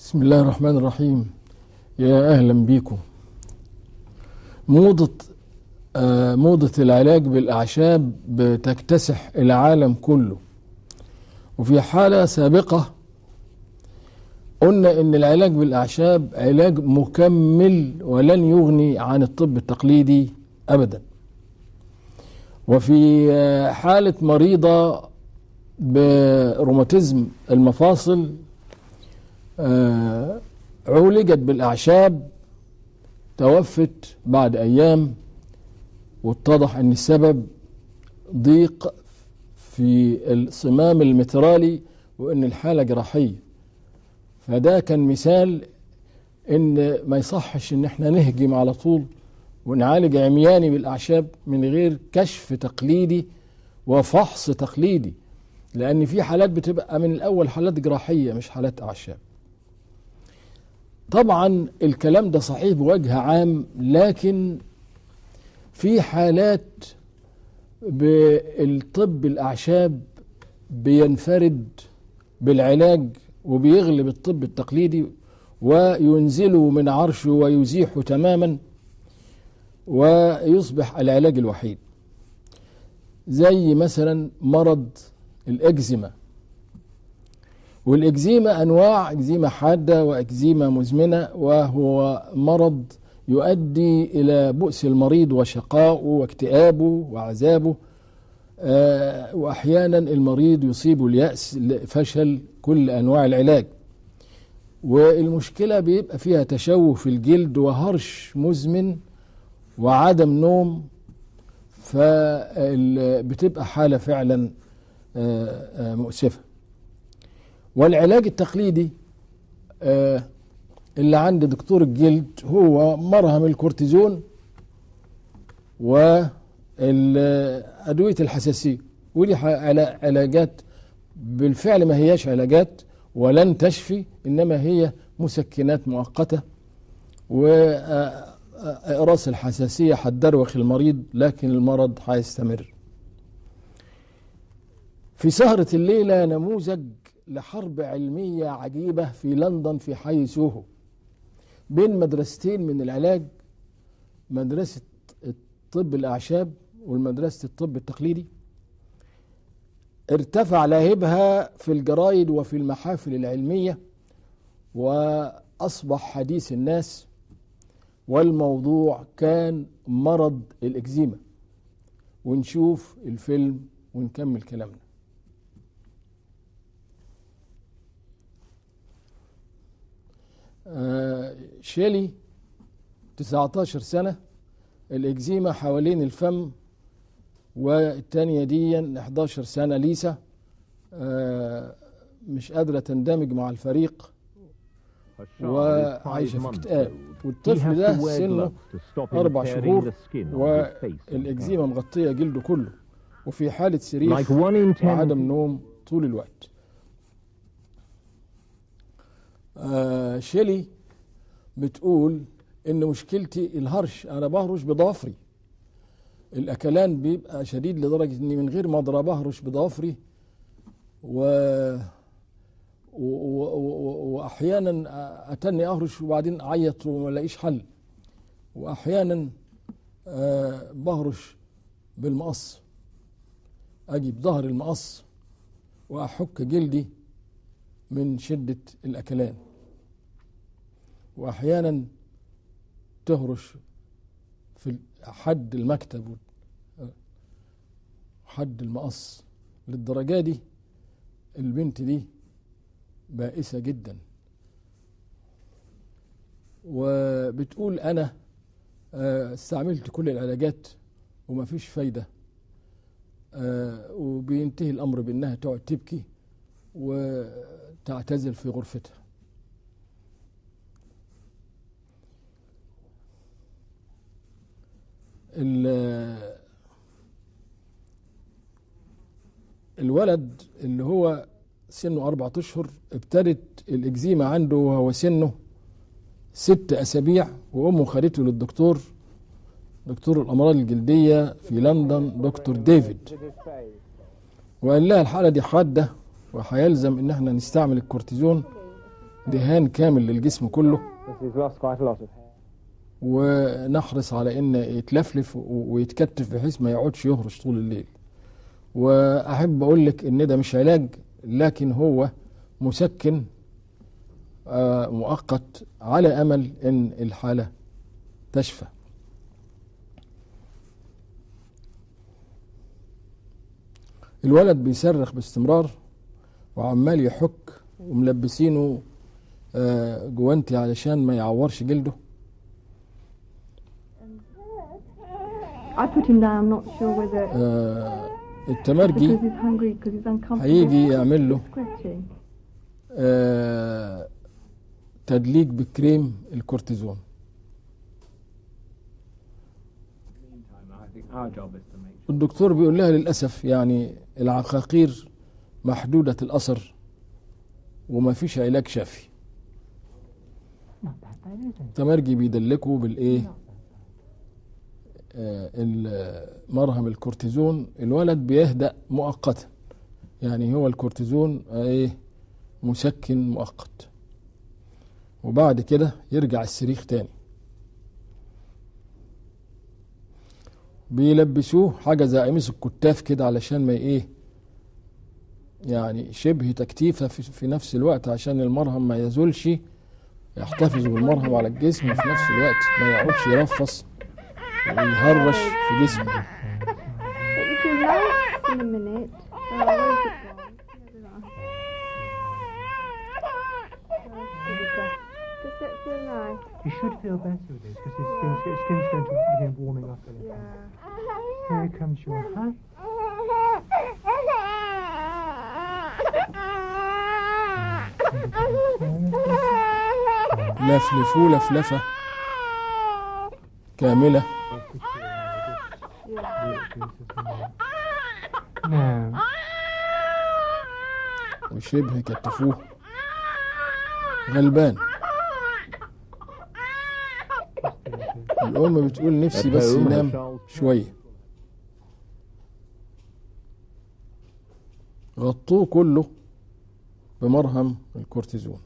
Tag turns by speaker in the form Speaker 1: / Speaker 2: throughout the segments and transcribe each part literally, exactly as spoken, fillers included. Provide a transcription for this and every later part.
Speaker 1: بسم الله الرحمن الرحيم. يا أهلا بيكم. موضة آه موضة العلاج بالأعشاب بتكتسح العالم كله، وفي حالة سابقة قلنا إن العلاج بالأعشاب علاج مكمل ولن يغني عن الطب التقليدي أبدا. وفي آه حالة مريضة بروماتيزم المفاصل آه عولجت بالأعشاب، توفت بعد أيام، واتضح أن السبب ضيق في الصمام المترالي وأن الحالة جراحية. فده كان مثال أن ما يصحش أن احنا نهجم على طول ونعالج عمياني بالأعشاب من غير كشف تقليدي وفحص تقليدي، لأن في حالات بتبقى من الأول حالات جراحية مش حالات أعشاب. طبعا الكلام ده صحيح بوجه عام، لكن في حالات بالطب الأعشاب بينفرد بالعلاج وبيغلب الطب التقليدي وينزله من عرشه ويزيحه تماما ويصبح العلاج الوحيد، زي مثلا مرض الإكزيما. والإكزيما أنواع، إكزيما حادة وإكزيما مزمنة، وهو مرض يؤدي إلى بؤس المريض وشقائه واكتئابه وعذابه، آه وأحيانا المريض يصيبه اليأس لفشل كل أنواع العلاج. والمشكلة بيبقى فيها تشوه في الجلد وهرش مزمن وعدم نوم، فبتبقى حالة فعلا آه آه مؤسفة. والعلاج التقليدي آه اللي عند دكتور الجلد هو مرهم الكورتيزون وأدوية الحساسية، ودي علاجات بالفعل ما هياش علاجات ولن تشفي، إنما هي مسكنات مؤقتة، وإقراص الحساسية هتدروخ المريض لكن المرض هيستمر. في سهرة الليلة نموذج لحرب علمية عجيبة في لندن في حي سوهو بين مدرستين من العلاج، مدرسة الطب الأعشاب والمدرسة الطب التقليدي. ارتفع لهبها في الجرايد وفي المحافل العلمية وأصبح حديث الناس، والموضوع كان مرض الإكزيما. ونشوف الفيلم ونكمل كلامنا. آه شيلي تسعتاشر سنة، الإكزيما حوالين الفم، والتانية دي احداشر سنة ليسا، آه مش قادرة تندمج مع الفريق وعايشة في اكتئاب. والطفل ده سنه أربع شهور والإكزيما مغطية جلده كله، وفي حالة سرير وعدم نوم طول الوقت. آه شيلي بتقول إن مشكلتي الهرش، أنا بهرش بضوافري، الأكلان بيبقى شديد لدرجة إني من غير ما أضرب أهرش بضوافري، و... و... و... وأحيانا أتني أهرش وبعدين أعيط وما لاقيش حل، وأحيانا آه بهرش بالمقص، أجيب ظهر المقص وأحك جلدي من شدة الأكلان، وأحيانا تهرش في حد المكتب وحد المقص. للدرجة دي البنت دي بائسة جدا، وبتقول أنا استعملت كل العلاجات وما فيش فايدة، وبينتهي الأمر بأنها تقعد تبكي وتعتزل في غرفتها. الولد اللي هو سنه أربعة أشهر ابتدت الإكزيما عنده وهو سنه ست أسابيع، وأمه خدته للدكتور دكتور الأمراض الجلدية في لندن دكتور ديفيد، وقال لها الحالة دي حادة وهيلزم إن احنا نستعمل الكورتيزون دهان كامل للجسم كله، ونحرص على ان يتلفلف ويتكتف بحيث ما يقعدش يهرش طول الليل. واحب اقول لك ان ده مش علاج، لكن هو مسكن مؤقت على امل ان الحالة تشفى. الولد بيصرخ باستمرار وعمال يحك، وملبسينه جوانتي علشان ما يعورش جلده.
Speaker 2: I put him down. I'm not sure whether
Speaker 1: آه التمرجي
Speaker 2: because he's hungry because he's uncomfortable.
Speaker 1: هيجي يعمل له
Speaker 2: Scratching.
Speaker 1: آه تدليك بكريم الكورتيزون. الدكتور بيقول لها للأسف يعني العقاقير محدودة الأثر وما فيش علاج شافي. التمرجي بيدلكوا بالإيه؟ مرهم الكورتيزون. الولد بيهدأ مؤقتا، يعني هو الكورتيزون ايه مسكن مؤقت، وبعد كده يرجع الصريخ تاني. بيلبسوه حاجة زي قميص الكتاف كده علشان ما ايه يعني شبه تكتيفة في, في نفس الوقت، عشان المرهم ما يزولش، يحتفظ بالمرهم على الجسم، وفي نفس الوقت ما يقعدش يرفص ويهرش في جسمه.
Speaker 3: You should feel better with this because his skin's, his skin's going to begin warming up a little. Yeah. Here comes your hug.
Speaker 1: لفلفوا لفلفة كاملة. وشبه كتفوه غلبان. الأم بتقول نفسي بس ينام شوية. غطوه كله بمرهم الكورتيزون.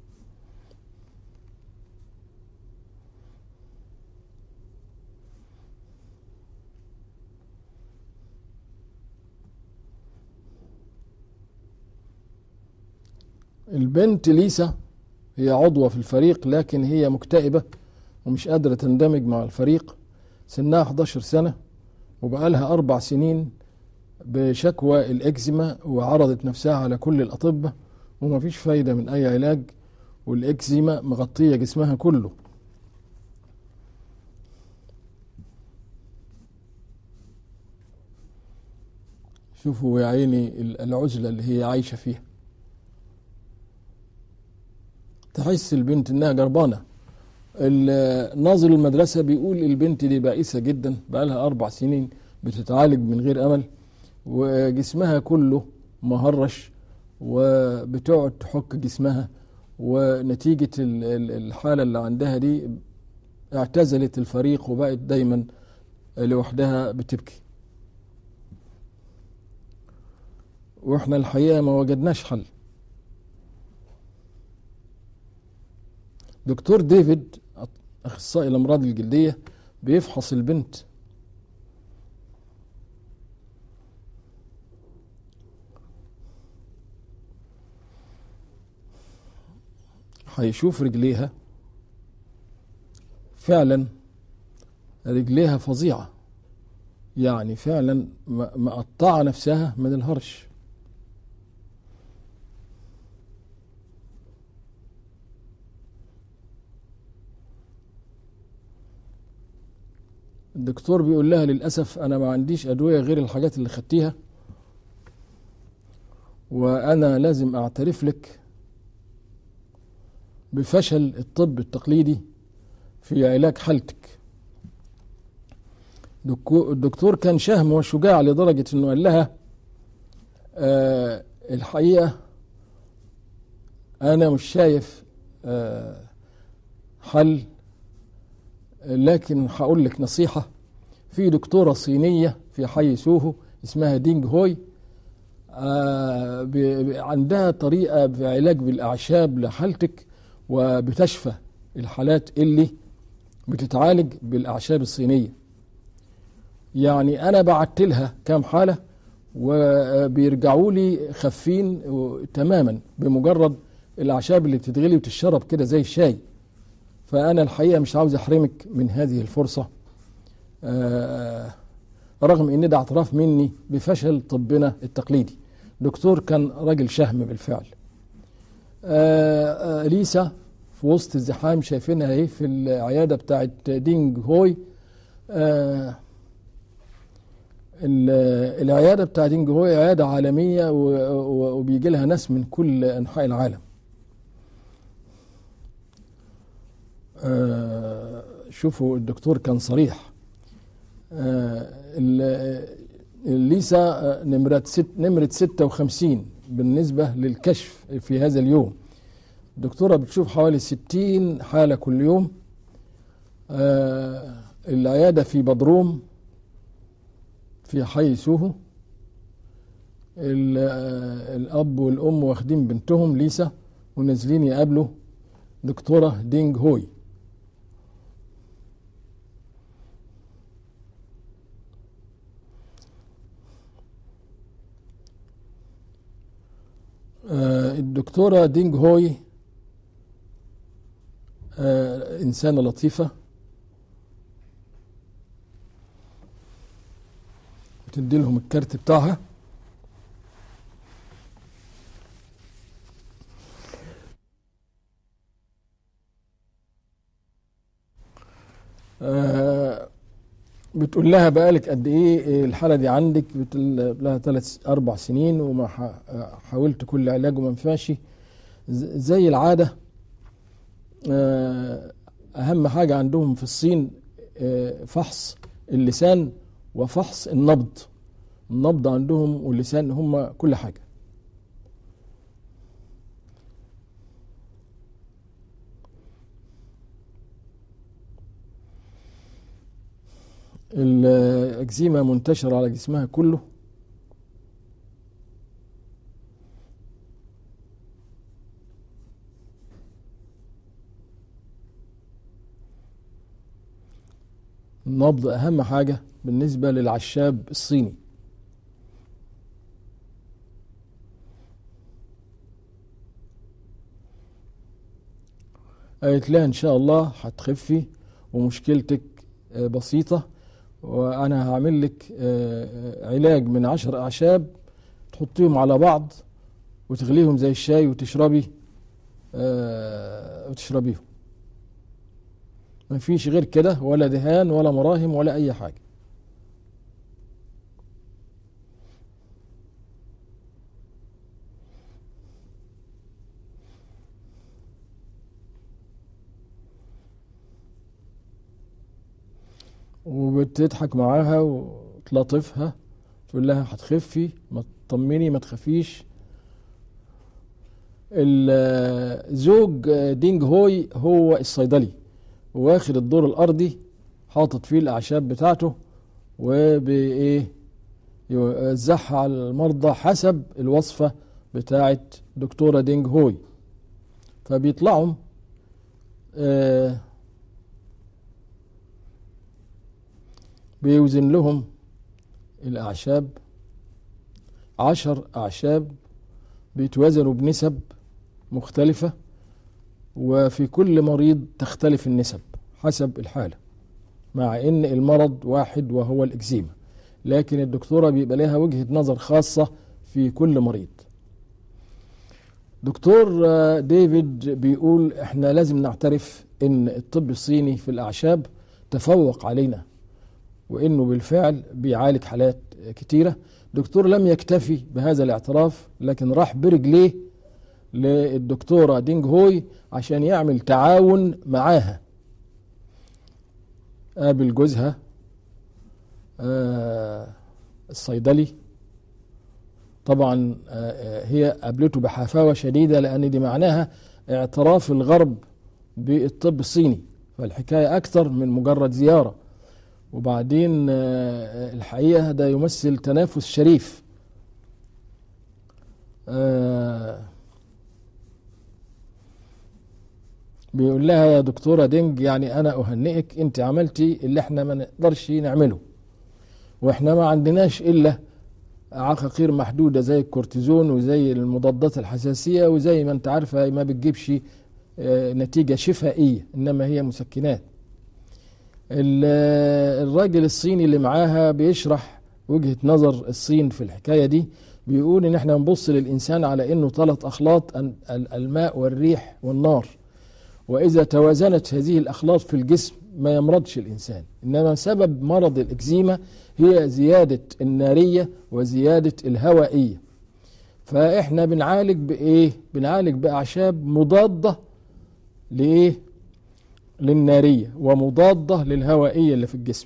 Speaker 1: البنت ليسا هي عضوة في الفريق، لكن هي مكتئبة ومش قادرة تندمج مع الفريق. سنها إحدى عشرة سنة وبقالها أربع سنين بشكوى الإكزيما، وعرضت نفسها على كل الأطباء وما فيش فايدة من أي علاج، والإكزيما مغطية جسمها كله. شوفوا يا عيني العزلة اللي هي عايشة فيها. تحس البنت انها جربانة. ناظر المدرسة بيقول البنت دي بائسة جدا، بقالها أربع سنين بتتعالج من غير أمل، وجسمها كله مهرش وبتقعد تحك جسمها، ونتيجة الحالة اللي عندها دي اعتزلت الفريق وبقت دايما لوحدها بتبكي. واحنا الحقيقة ما وجدناش حل. دكتور ديفيد أخصائي الأمراض الجلدية بيفحص البنت. هيشوف رجليها، فعلا رجليها فظيعة، يعني فعلا مقطعة نفسها من الهرش. الدكتور بيقول لها للأسف أنا ما عنديش أدوية غير الحاجات اللي خدتيها، وأنا لازم أعترف لك بفشل الطب التقليدي في علاج حالتك. الدكتور كان شهم وشجاع لدرجة أنه قال لها آه الحقيقة أنا مش شايف آه حل، لكن هقول لك نصيحة. في دكتورة صينية في حي سوهو اسمها دينج هوي، آه عندها طريقة بعلاج بالأعشاب لحالتك، وبتشفى الحالات اللي بتتعالج بالأعشاب الصينية. يعني أنا بعت لها كام حالة وبيرجعوا لي خفين تماما بمجرد الأعشاب اللي بتتغلي وتشرب كده زي الشاي. فأنا الحقيقة مش عاوز أحرمك من هذه الفرصة، آه رغم ان ده اعتراف مني بفشل طبنا التقليدي. دكتور كان راجل شهم بالفعل. آآ آآ ليسا في وسط الزحام شايفينها ايه في العياده بتاعت دينج هوي. العياده بتاعت دينج هوي عياده عالميه وبيجي لها ناس من كل انحاء العالم. شوفوا الدكتور كان صريح. ليسا نمرة ست نمرة ستة وخمسين بالنسبة للكشف في هذا اليوم. الدكتورة بتشوف حوالي ستين حالة كل يوم. العيادة في بدروم في حي سوهو. الأب والأم واخدين بنتهم ليسا ونازلين يقابلوا دكتورة دينج هوي. آه الدكتورة دينج هوي آه إنسانة لطيفة، بتدي لهم الكارت بتاعها. آه بتقول لها بقالك قد ايه الحاله دي عندك؟ بتقول لها ثلاث اربع سنين وما حاولت كل علاج وما نفعش. زي العاده اهم حاجه عندهم في الصين فحص اللسان وفحص النبض. النبض عندهم واللسان هم كل حاجه. الأكزيما منتشرة على جسمها كله. النبض أهم حاجة بالنسبة للعشاب الصيني. قالت لها إن شاء الله هتخفي ومشكلتك بسيطة، وأنا هعمل لك علاج من عشر أعشاب تحطيهم على بعض وتغليهم زي الشاي وتشربي وتشربيهم. ما فيش غير كده، ولا دهان ولا مراهم ولا أي حاجة. وبتضحك معاها وتلطفها، تقول لها هتخفي، ما تطمني، ما تخافيش. الزوج دينج هوي هو الصيدلي، واخد الدور الارضي حاطط فيه الاعشاب بتاعته وبايه يوزعها على المرضى حسب الوصفه بتاعت دكتوره دينج هوي. فبيطلعوا آه بيوزن لهم الأعشاب. عشر أعشاب بيتوازنوا بنسب مختلفة، وفي كل مريض تختلف النسب حسب الحالة، مع إن المرض واحد وهو الإكزيما، لكن الدكتورة بيبقى لها وجهة نظر خاصة في كل مريض. دكتور ديفيد بيقول إحنا لازم نعترف إن الطب الصيني في الأعشاب تفوق علينا، وإنه بالفعل بيعالج حالات كتيرة. دكتور لم يكتفي بهذا الاعتراف، لكن راح برجليه للدكتورة دينج هوي عشان يعمل تعاون معاها. قابل جوزها آه الصيدلي، طبعا آه هي قابلته بحفاوة شديدة، لأن دي معناها اعتراف الغرب بالطب الصيني، فالحكاية أكثر من مجرد زيارة. وبعدين الحقيقة ده يمثل تنافس شريف آه بيقول لها يا دكتورة دينج يعني أنا أهنئك، أنت عملتي اللي احنا ما نقدرش نعمله، واحنا ما عندناش إلا عقاقير محدودة زي الكورتيزون وزي المضادات الحساسية، وزي ما انت عارفة ما بتجيبش نتيجة شفائية إنما هي مسكنات. الراجل الصيني اللي معاها بيشرح وجهة نظر الصين في الحكاية دي، بيقول إن احنا نبص للإنسان على إنه ثلاث أخلاط، الماء والريح والنار، وإذا توازنت هذه الأخلاط في الجسم ما يمرضش الإنسان، إنما سبب مرض الإكزيما هي زيادة النارية وزيادة الهوائية. فإحنا بنعالج بإيه؟ بنعالج بأعشاب مضادة لإيه؟ للنارية ومضادة للهوائية اللي في الجسم.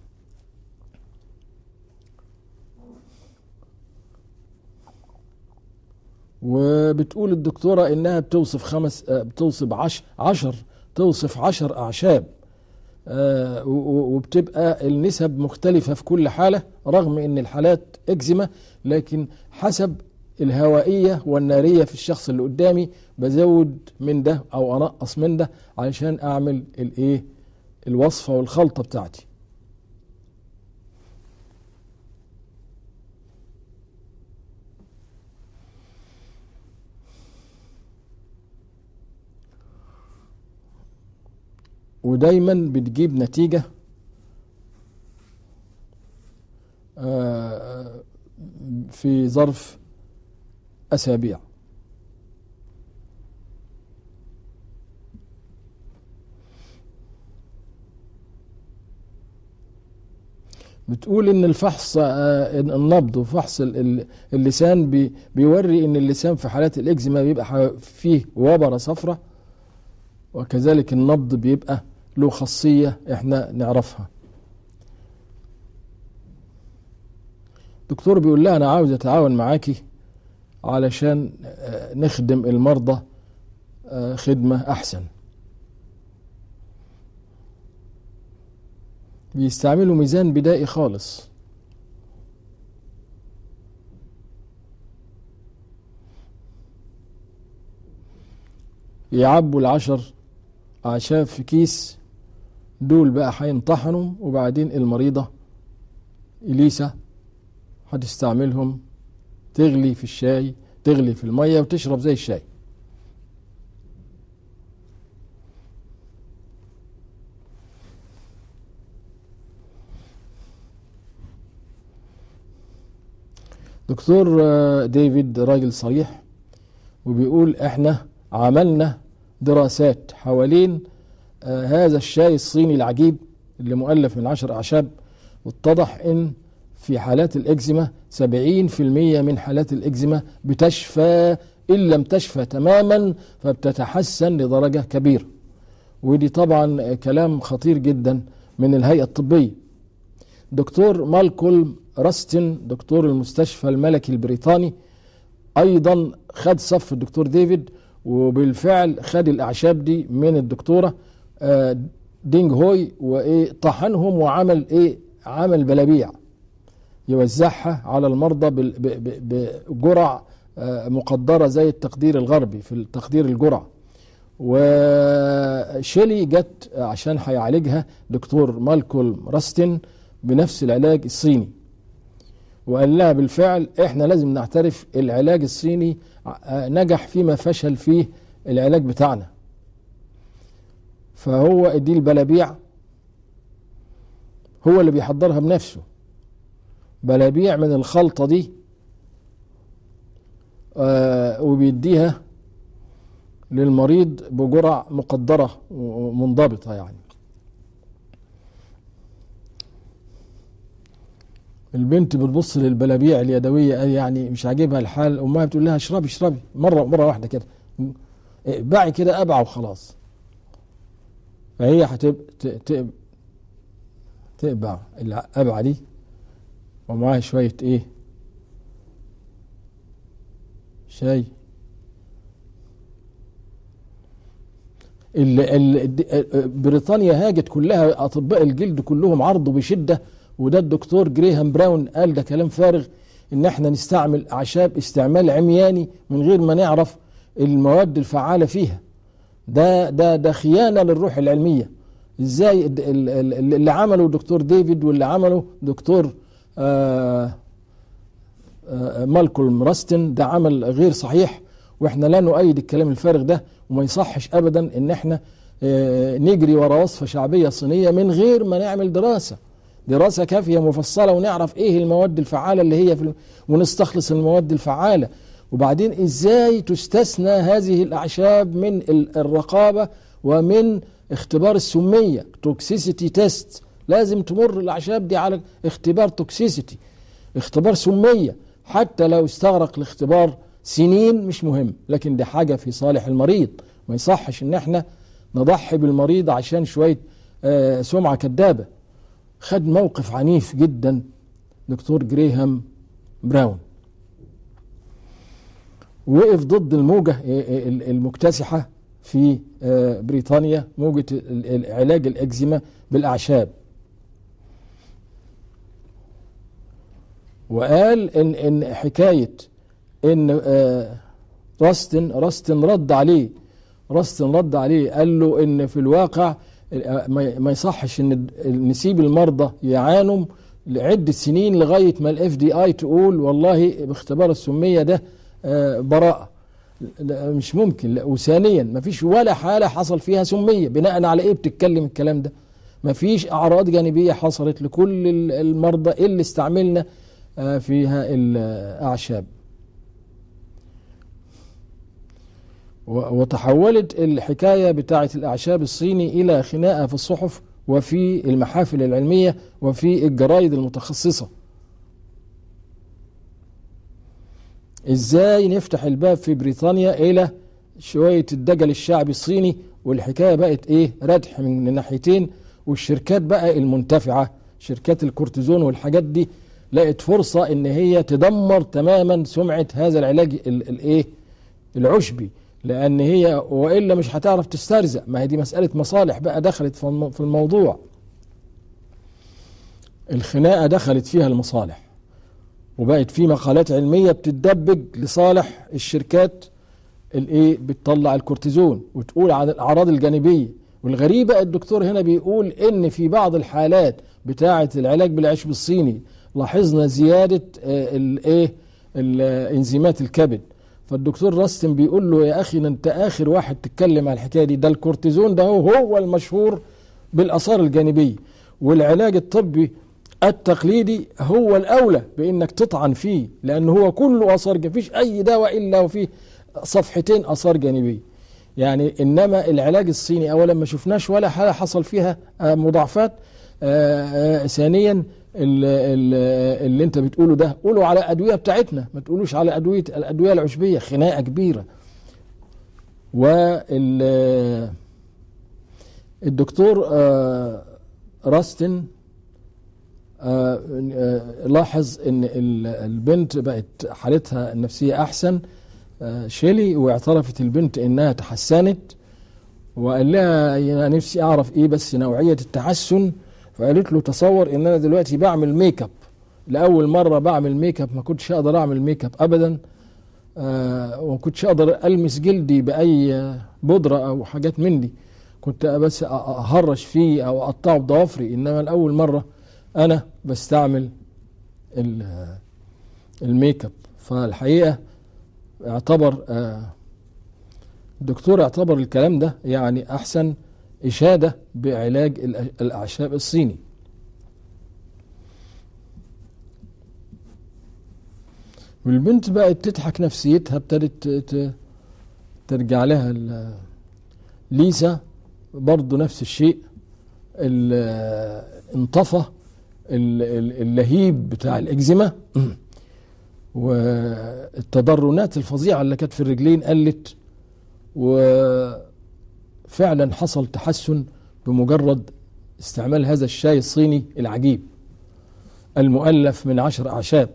Speaker 1: وبتقول الدكتورة إنها بتوصف خمس بتوصف عشر عشر توصف عشر أعشاب، آه وبتبقى النسب مختلفة في كل حالة، رغم ان الحالات اكزيما، لكن حسب الهوائية والنارية في الشخص اللي قدامي بزود من ده او انقص من ده علشان اعمل الايه الوصفة والخلطة بتاعتي. ودايما بتجيب نتيجة في ظرف أسابيع. بتقول إن الفحص النبض وفحص اللسان بيوري إن اللسان في حالات الإكزيما بيبقى فيه وبرة صفرة، وكذلك النبض بيبقى له خاصية احنا نعرفها. دكتور بيقول لها أنا عاوز أتعاون معاكي علشان نخدم المرضى خدمة أحسن. بيستعملوا ميزان بدائي خالص، يعبوا العشر أعشاب في كيس، دول بقى هينطحنوا، وبعدين المريضة إليسا هتستعملهم تغلي في الشاي، تغلي في المية وتشرب زي الشاي. دكتور ديفيد راجل صريح وبيقول احنا عملنا دراسات حوالين آه هذا الشاي الصيني العجيب اللي مؤلف من عشر أعشاب، واتضح ان في حالات الإكزيما سبعين في المية من حالات الإكزيما بتشفى، إن لم تشفى تماما فبتتحسن لدرجة كبيرة. ودي طبعا كلام خطير جدا من الهيئة الطبية. دكتور مالكولم راستن دكتور المستشفى الملكي البريطاني أيضا خد صف الدكتور ديفيد، وبالفعل خد الأعشاب دي من الدكتورة دينج هوي وإيه طحنهم وعمل إيه عمل بلابيع يوزعها على المرضى بجرع مقدرة زي التقدير الغربي في التقدير الجرع. وشيلي جت عشان هيعالجها دكتور مالكولم راستن بنفس العلاج الصيني، وقال لها بالفعل احنا لازم نعترف العلاج الصيني نجح فيما فشل فيه العلاج بتاعنا. فهو دي البلابيع هو اللي بيحضرها بنفسه، بلابيع من الخلطة دي آه وبيديها للمريض بجرعة مقدرة ومنضبطة. يعني البنت بتبص للبلابيع اليدوية يعني مش عاجبها الحال، امها بتقول لها اشربي اشربي مرة مرة واحدة كده، باعي كده ابع وخلاص. فهي هتبقى تقبع الابعة دي ومعاها شوية ايه شاي. ال ال بريطانيا هاجت كلها، اطباء الجلد كلهم عرضوا بشدة، وده الدكتور جريهام براون قال ده كلام فارغ، ان احنا نستعمل اعشاب استعمال عمياني من غير ما نعرف المواد الفعالة فيها. ده ده ده خيانة للروح العلمية. ازاي اللي عمله دكتور ديفيد واللي عمله دكتور آآ آآ مالكولم راستن ده عمل غير صحيح، واحنا لا نؤيد الكلام الفارغ ده، وما يصحش ابدا ان احنا نجري ورا وصفة شعبية صينية من غير ما نعمل دراسة دراسة كافية مفصلة ونعرف ايه المواد الفعالة اللي هي في ونستخلص المواد الفعالة. وبعدين ازاي تستثنى هذه الاعشاب من الرقابة ومن اختبار السمية، توكسيسيتي تيست. لازم تمر الاعشاب دي على اختبار توكسيسيتي، اختبار سمية، حتى لو استغرق الاختبار سنين مش مهم، لكن دي حاجة في صالح المريض. ما يصحش ان احنا نضحي بالمريض عشان شوية آه سمعة كدابة. خد موقف عنيف جدا دكتور جريهام براون، وقف ضد الموجة المكتسحة في آه بريطانيا، موجة علاج الإكزيما بالأعشاب، وقال إن إن حكاية إن آه راستن راستن رد عليه راستن رد عليه قال له إن في الواقع ما يصحش إن نسيب المرضى يعانوا لعدة سنين لغاية ما الاف دي اي تقول والله باختبار السمية ده آه براءة. مش ممكن. وثانيا ما فيش ولا حالة حصل فيها سمية. بناء على ايه بتتكلم الكلام ده؟ ما فيش اعراض جانبية حصلت لكل المرضى اللي استعملنا آه فيها الاعشاب. وتحولت الحكاية بتاعة الأعشاب الصيني إلى خناقة في الصحف وفي المحافل العلمية وفي الجرائد المتخصصة. إزاي نفتح الباب في بريطانيا إلى شوية الدجل الشعبي الصيني، والحكاية بقت إيه؟ ردح من الناحيتين. والشركات بقى المنتفعة، شركات الكورتيزون والحاجات دي، لقت فرصة إن هي تدمر تماما سمعة هذا العلاج الإيه؟ العشبي، لأن هي وإلا مش هتعرف تسترزق. ما هي دي مسألة مصالح بقى دخلت في الموضوع. الخناقة دخلت فيها المصالح، وبقت في مقالات علمية بتتدبج لصالح الشركات الايه بتطلع الكورتيزون وتقول عن الأعراض الجانبية. والغريبة الدكتور هنا بيقول إن في بعض الحالات بتاعة العلاج بالعشب الصيني لاحظنا زيادة الايه الانزيمات الكبد. فالدكتور راستن بيقول له يا أخي أنت آخر واحد تتكلم عن الحكاية دي، ده الكورتيزون ده هو, هو المشهور بالآثار الجانبية، والعلاج الطبي التقليدي هو الأولى بأنك تطعن فيه، لأنه هو كله آثار جانبية، مفيش أي دواء إلا وفيه صفحتين آثار جانبية. يعني إنما العلاج الصيني أولا ما شفناش ولا حالة حصل فيها مضاعفات. آآ آآ ثانيا اللي, اللي انت بتقوله ده قولوا على أدوية بتاعتنا، ما تقولوش على أدوية الأدوية العشبية. خناقة كبيرة. والدكتور راستن لاحظ ان البنت بقت حالتها النفسية احسن، شيلي، واعترفت البنت انها تحسنت، وقال لها انا نفسي اعرف ايه بس نوعية التحسن. فقالت له تصور ان انا دلوقتي بعمل ميك اب، لاول مرة بعمل ميك اب، ما كنتش اقدر اعمل ميك اب ابدا، آه وما كنتش اقدر المس جلدي باي بودرة او حاجات من دي، كنت بس اهرش فيه او اقطعه بضوافري، انما لاول مرة انا بستعمل الميك اب. فالحقيقة اعتبر آه الدكتور اعتبر الكلام ده يعني احسن اشادة بعلاج الاعشاب الصيني. والبنت بقت تضحك، نفسيتها ابتدت ترجع لها. ليسا برضو نفس الشيء، انطفى اللهيب بتاع الإكزيما والتضرنات الفظيعة اللي كانت في الرجلين قلت، وفعلا حصل تحسن بمجرد استعمال هذا الشاي الصيني العجيب المؤلف من عشر أعشاب.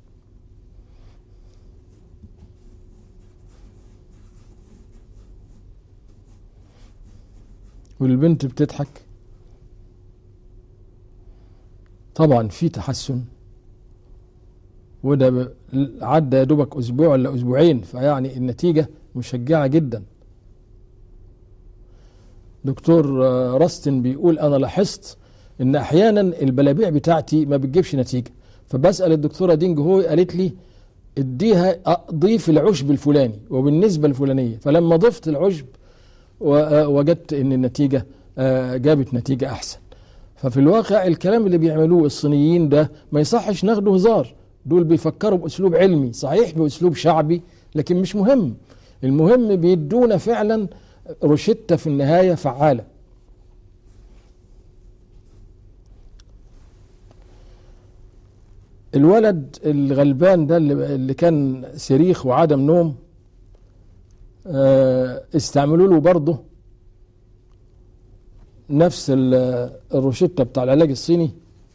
Speaker 1: والبنت بتضحك. طبعا في تحسن، وده عدى يا دوبك أسبوع ولا أسبوعين، فيعني النتيجة مشجعة جدا. دكتور راستن بيقول أنا لاحظت إن أحيانا البلابيع بتاعتي ما بتجيبش نتيجة، فبسأل الدكتورة دينج هوي قالت لي اديها ضيف العشب الفلاني وبالنسبة الفلانية، فلما ضفت العشب وجدت إن النتيجة جابت نتيجة أحسن. ففي الواقع الكلام اللي بيعملوه الصينيين ده ما يصحش ناخده هزار، دول بيفكروا بأسلوب علمي صحيح بأسلوب شعبي، لكن مش مهم، المهم بيدونا فعلا روشتة في النهاية فعالة. الولد الغلبان ده اللي كان صريخ وعدم نوم استعملوا له برضه نفس الروشتة بتاع العلاج الصيني.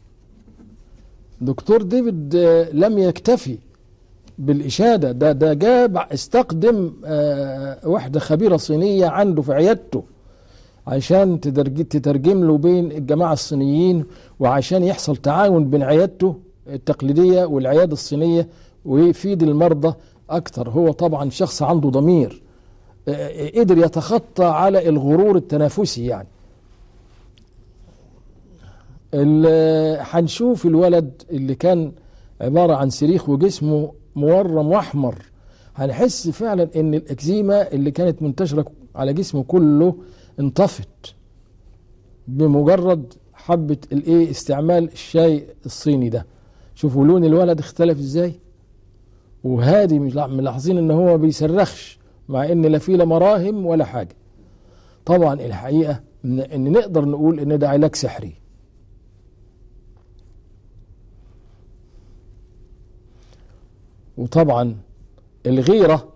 Speaker 1: دكتور ديفيد لم يكتفي بالإشادة، ده ده جاب استخدم واحدة خبيرة صينية عنده في عيادته عشان تترجم له بين الجماعة الصينيين، وعشان يحصل تعاون بين عيادته التقليدية والعيادة الصينية ويفيد المرضى أكتر. هو طبعا شخص عنده ضمير، قدر يتخطى على الغرور التنافسي. يعني هنشوف الولد اللي كان عبارة عن صريخ وجسمه مورم واحمر، هنحس فعلا ان الاكزيما اللي كانت منتشرة على جسمه كله انطفت بمجرد حبة الايه استعمال الشاي الصيني ده. شوفوا لون الولد اختلف ازاي، وهادي، مش ملاحظين ان هو بيصرخش مع ان لا فيه لا مراهم ولا حاجة. طبعا الحقيقة ان نقدر نقول ان ده علاج سحري. وطبعا الغيرة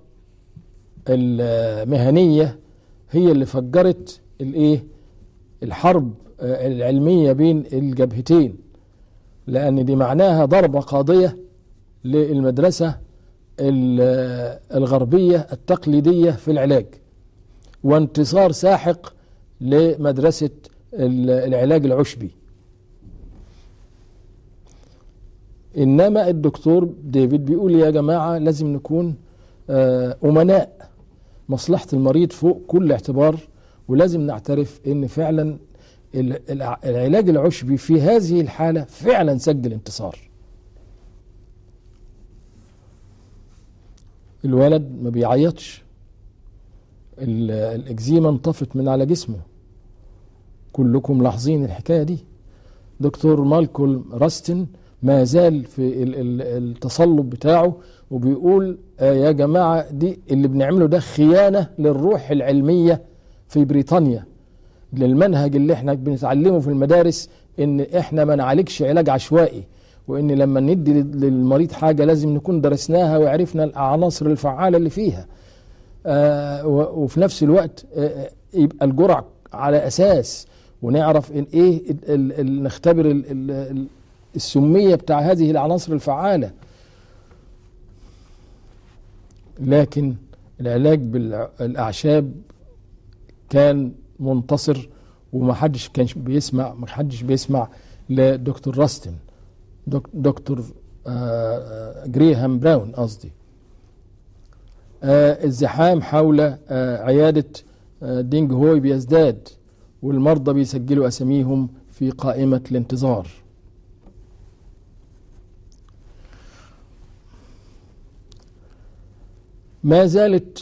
Speaker 1: المهنية هي اللي فجرت الايه الحرب العلمية بين الجبهتين، لأن دي معناها ضربة قاضية للمدرسة الغربية التقليدية في العلاج، وانتصار ساحق لمدرسة العلاج العشبي. إنما الدكتور ديفيد بيقول يا جماعة لازم نكون أمناء، مصلحة المريض فوق كل اعتبار، ولازم نعترف إن فعلا العلاج العشبي في هذه الحالة فعلا سجل انتصار. الولد ما بيعيطش، الإكزيما انطفت من على جسمه، كلكم لاحظين الحكاية دي. دكتور مالكولم راستن ما زال في التصلب بتاعه وبيقول يا جماعة دي اللي بنعمله ده خيانة للروح العلمية في بريطانيا، للمنهج اللي احنا بنتعلمه في المدارس ان احنا ما نعالجش علاج عشوائي، وان لما ندي للمريض حاجة لازم نكون درسناها وعرفنا العناصر الفعالة اللي فيها. آه وفي نفس الوقت آه يبقى الجرعة على اساس ونعرف ان ايه ال ال نختبر ال ال السمية بتاع هذه العناصر الفعالة. لكن العلاج بالأعشاب كان منتصر، وما حدش كان بيسمع ما حدش بيسمع لدكتور راستن، دك دكتور آه جريهام براون قصدي. آه الزحام حول آه عيادة آه دينج هوي بيزداد، والمرضى بيسجلوا أساميهم في قائمة الانتظار. ما زالت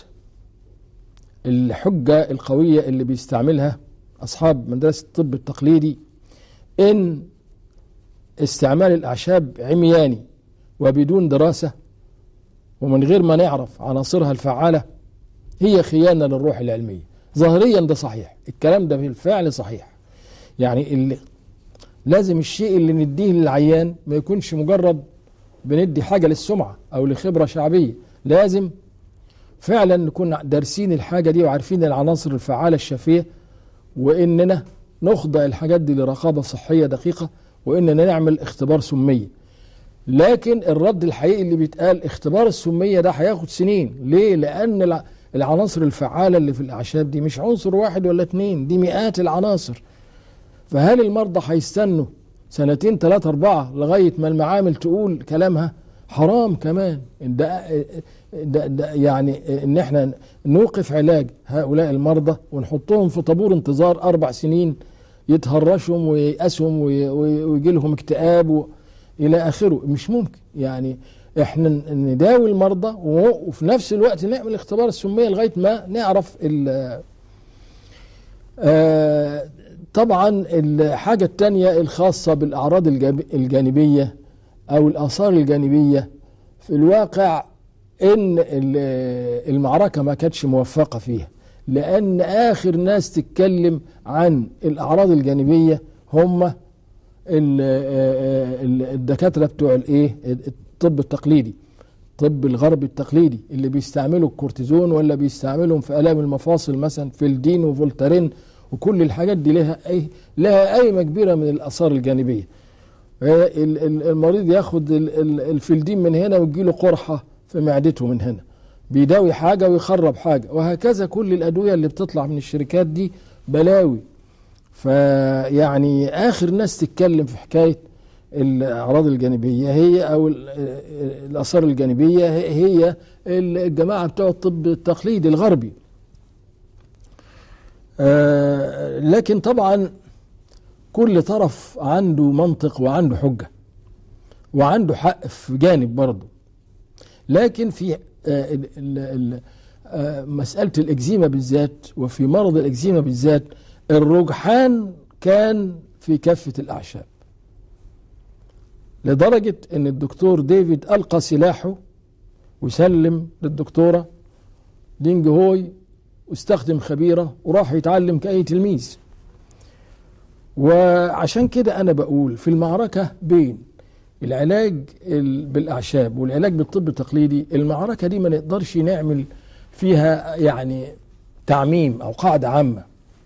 Speaker 1: الحجة القوية اللي بيستعملها أصحاب مدرسة الطب التقليدي إن استعمال الأعشاب عمياني وبدون دراسة ومن غير ما نعرف عناصرها الفعالة هي خيانة للروح العلمية. ظاهريا ده صحيح، الكلام ده بالفعل صحيح. يعني اللي لازم الشيء اللي نديه للعيان ما يكونش مجرد بندي حاجة للسمعة أو لخبرة شعبية، لازم فعلا نكون دارسين الحاجة دي وعارفين العناصر الفعالة الشافية، وإننا نخضع الحاجات دي لرقابة صحية دقيقة، وإننا نعمل اختبار سمية. لكن الرد الحقيقي اللي بيتقال اختبار السمية ده هياخد سنين. ليه؟ لأن العناصر الفعالة اللي في الأعشاب دي مش عنصر واحد ولا اتنين، دي مئات العناصر. فهل المرضى هيستنوا سنتين ثلاثة أربعة لغاية ما المعامل تقول كلامها؟ حرام كمان ده, ده, ده يعني ان احنا نوقف علاج هؤلاء المرضى ونحطهم في طابور انتظار اربع سنين يتهرشهم وييأسهم ويجي لهم اكتئاب الى اخره. مش ممكن يعني احنا نداوي المرضى وفي نفس الوقت نعمل اختبار السمية لغاية ما نعرف ال آه طبعا الحاجة التانية الخاصة بالأعراض الجانبية أو الآثار الجانبية، في الواقع إن المعركة ما كانتش موفقة فيها، لأن آخر ناس تتكلم عن الأعراض الجانبية هم الدكاترة بتوع الإيه الطب التقليدي، الطب الغربي التقليدي اللي بيستعملوا الكورتيزون ولا بيستعملهم في آلام المفاصل مثلا فيلدين وفولتارين، وكل الحاجات دي لها أي لها قايمة كبيرة من الآثار الجانبية. المريض ياخد الفيلدين من هنا ويجيله قرحة في معدته من هنا، بيداوي حاجة ويخرب حاجة، وهكذا كل الأدوية اللي بتطلع من الشركات دي بلاوي. فيعني آخر ناس تتكلم في حكاية الأعراض الجانبية هي أو الآثار الجانبية هي الجماعة بتوع الطب التقليدي الغربي. آه لكن طبعا كل طرف عنده منطق وعنده حجة وعنده حق في جانب برضه. لكن في آه ال ال آه مسألة الإكزيما بالذات، وفي مرض الإكزيما بالذات الرجحان كان في كافة الأعشاب، لدرجة ان الدكتور ديفيد ألقى سلاحه وسلم للدكتورة دينج هوي واستخدم خبيرة وراح يتعلم كأي تلميذ. وعشان كده أنا بقول في المعركة بين العلاج بالأعشاب والعلاج بالطب التقليدي، المعركة دي ما نقدرش نعمل فيها يعني تعميم أو قاعدة عامة.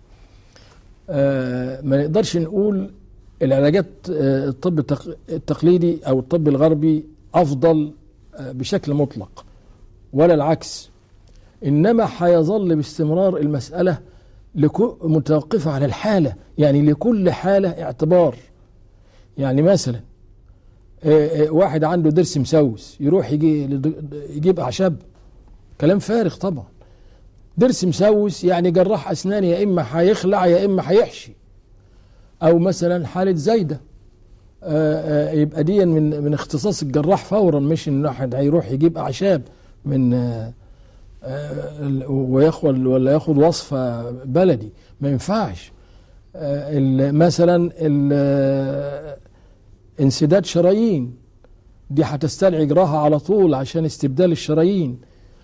Speaker 1: آه ما نقدرش نقول العلاجات الطب التقليدي أو الطب الغربي أفضل بشكل مطلق ولا العكس، إنما هيظل باستمرار المسألة متوقفة على الحالة، يعني لكل حالة اعتبار. يعني مثلا واحد عنده ضرس مسوس يروح يجي يجيب أعشاب؟ كلام فارغ طبعا. ضرس مسوس يعني جراح أسنان يا إما هيخلع يا إما هيحشي. أو مثلا حالة زايدة آآ آآ يبقى دي من من اختصاص الجراح فورا، مش إن واحد هيروح يجيب أعشاب من وياخد ولا ياخد وصفة بلدي، ما ينفعش. مثلا انسداد شرايين دي هتستدعي جراحة على طول عشان استبدال الشرايين.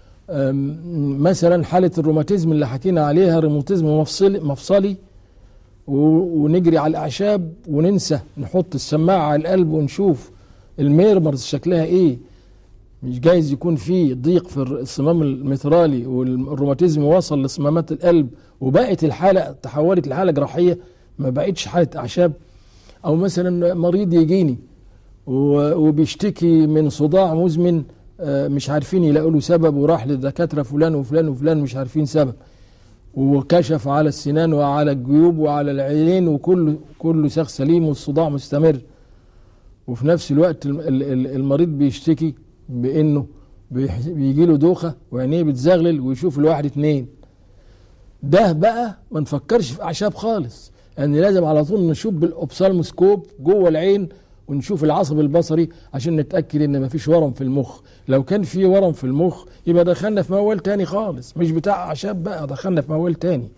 Speaker 1: مثلا حالة الروماتيزم اللي حكينا عليها، روماتيزم مفصلي مفصلي ونجري على الأعشاب وننسى نحط السماعة على القلب ونشوف الميرمرز شكلها ايه. مش جايز يكون في ضيق في الصمام المترالي والروماتيزم وصل لصمامات القلب وبقت الحالة تحولت لحالة جراحية، ما بقتش حالة أعشاب. أو مثلا مريض يجيني وبيشتكي من صداع مزمن مش عارفين يلاقوا له سبب، وراح للدكاترة فلان وفلان وفلان مش عارفين سبب، وكشف على السنان وعلى الجيوب وعلى العينين وكله كله ساق سليم والصداع مستمر. وفي نفس الوقت المريض بيشتكي بانه بيجي له دوخه وعينيه بتزغلل ويشوف الواحد اتنين. ده بقى ما نفكرش في اعشاب خالص، لان يعني لازم على طول نشوف بالاوبسالموسكوب جوه العين ونشوف العصب البصري عشان نتاكد ان ما فيش ورم في المخ. لو كان في ورم في المخ يبقى دخلنا في موال تاني خالص، مش بتاع اعشاب بقى، دخلنا في موال تاني.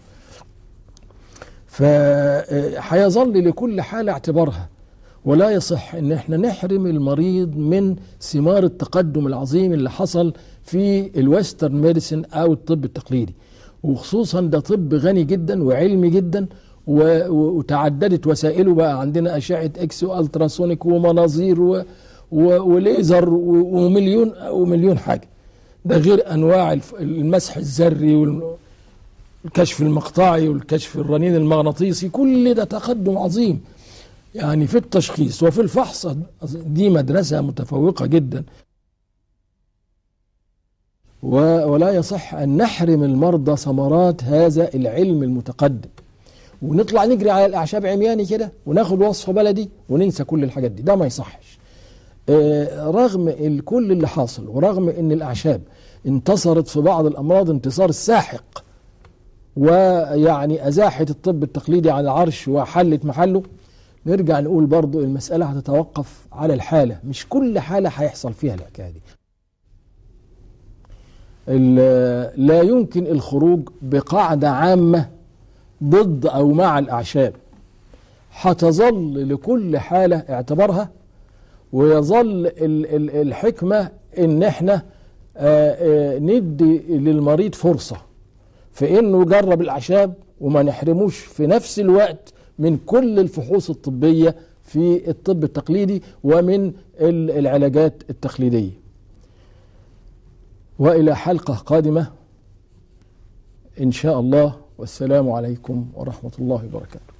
Speaker 1: فهيظل لكل حاله اعتبارها، ولا يصح ان احنا نحرم المريض من ثمار التقدم العظيم اللي حصل في الويسترن ميديسن او الطب التقليدي. وخصوصا ده طب غني جدا وعلمي جدا، وتعددت وسائله بقى، عندنا اشعه اكس والتراسونيك ومناظير و وليزر ومليون ومليون حاجه. ده غير انواع المسح الذري والكشف المقطعي والكشف الرنين المغناطيسي، كل ده تقدم عظيم يعني في التشخيص وفي الفحص. دي مدرسة متفوقة جدا، ولا يصح أن نحرم المرضى ثمرات هذا العلم المتقدم ونطلع نجري على الأعشاب عمياني كده وناخد وصفة بلدي وننسى كل الحاجات دي. ده ما يصحش. رغم كل اللي حاصل ورغم ان الاعشاب انتصرت في بعض الامراض انتصار ساحق، ويعني ازاحت الطب التقليدي عن العرش وحلت محله، نرجع نقول برضو المسألة هتتوقف على الحالة، مش كل حالة هيحصل فيها الحكاية دي. لا يمكن الخروج بقاعدة عامة ضد أو مع الأعشاب، هتظل لكل حالة اعتبارها، ويظل الحكمة إن احنا ندي للمريض فرصة في إنه يجرب الأعشاب وما نحرموش في نفس الوقت من كل الفحوص الطبية في الطب التقليدي ومن العلاجات التقليدية. وإلى حلقة قادمة إن شاء الله، والسلام عليكم ورحمة الله وبركاته.